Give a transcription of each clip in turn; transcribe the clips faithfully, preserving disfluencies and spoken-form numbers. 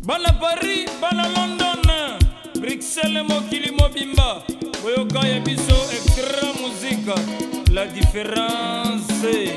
Bana Paris, bana London, Bruxelles, Mokili Mobimba, Boyoka Yabiso, extra musique, la différence.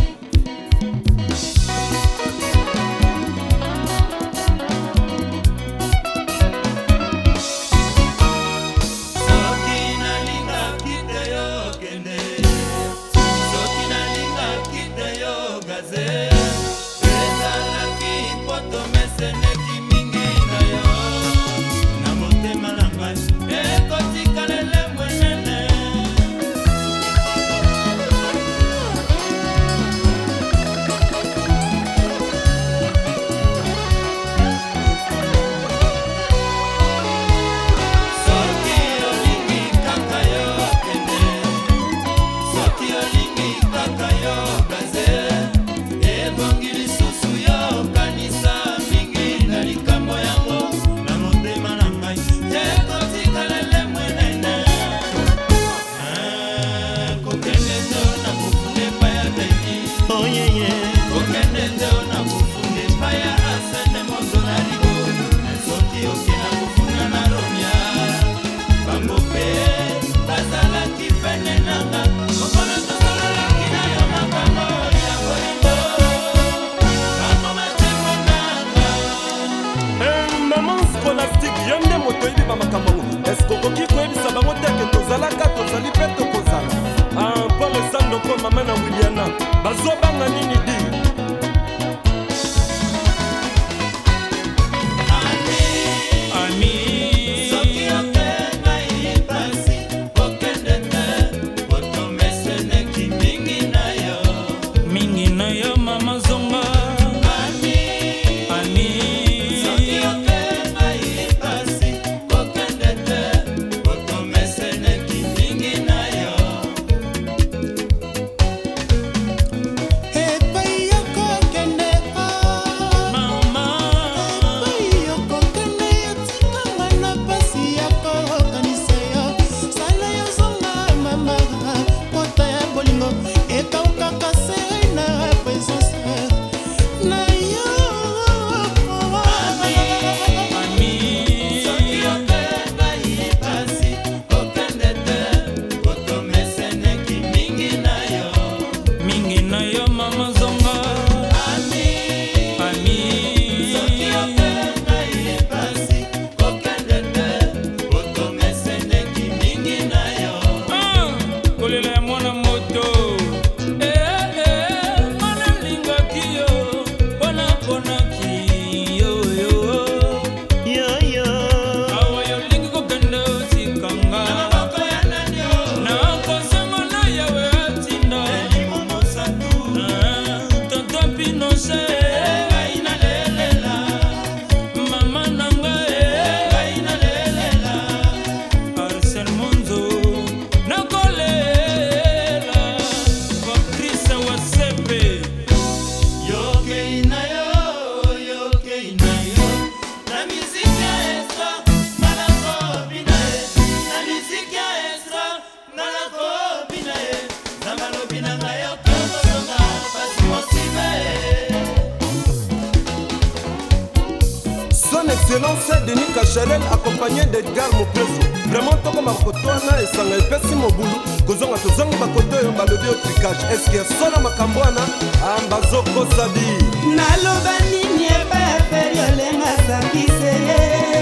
Excellence Denis Kacharel accompagné d'Edgar Mopeso. Vraiment toko makotoana esanga epesi mobulu kozonga tozongi bakoto yo balobi au tricage. Est-ce qu'il y a sola makambwana ambazoko sabi naloba nini eba eferi olenga sakiseye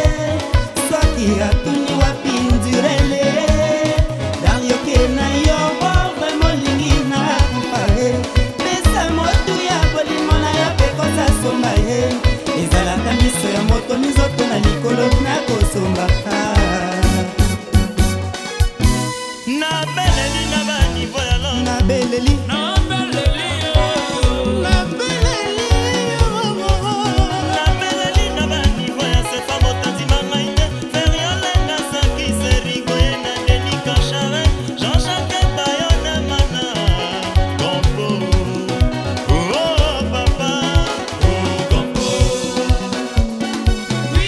soki atuni wapindurele darioke na yo vraiment lingi na kufae pesa motu ya bolimo na yo pe kosa somba ye ezalaka miso ya moto mizoto na likolo na kosomba na beleli na banivo ya lo na beleli Na beleli na beleli na beleli na banivo ya sefa motanzi mangaite feriolenga saki serigo ye na Denis Kacharel Jean-Jacques Bayona mana Gompo oh papa oh Gompo Oui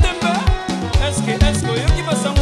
tembe. Eske, eske, oyoki basa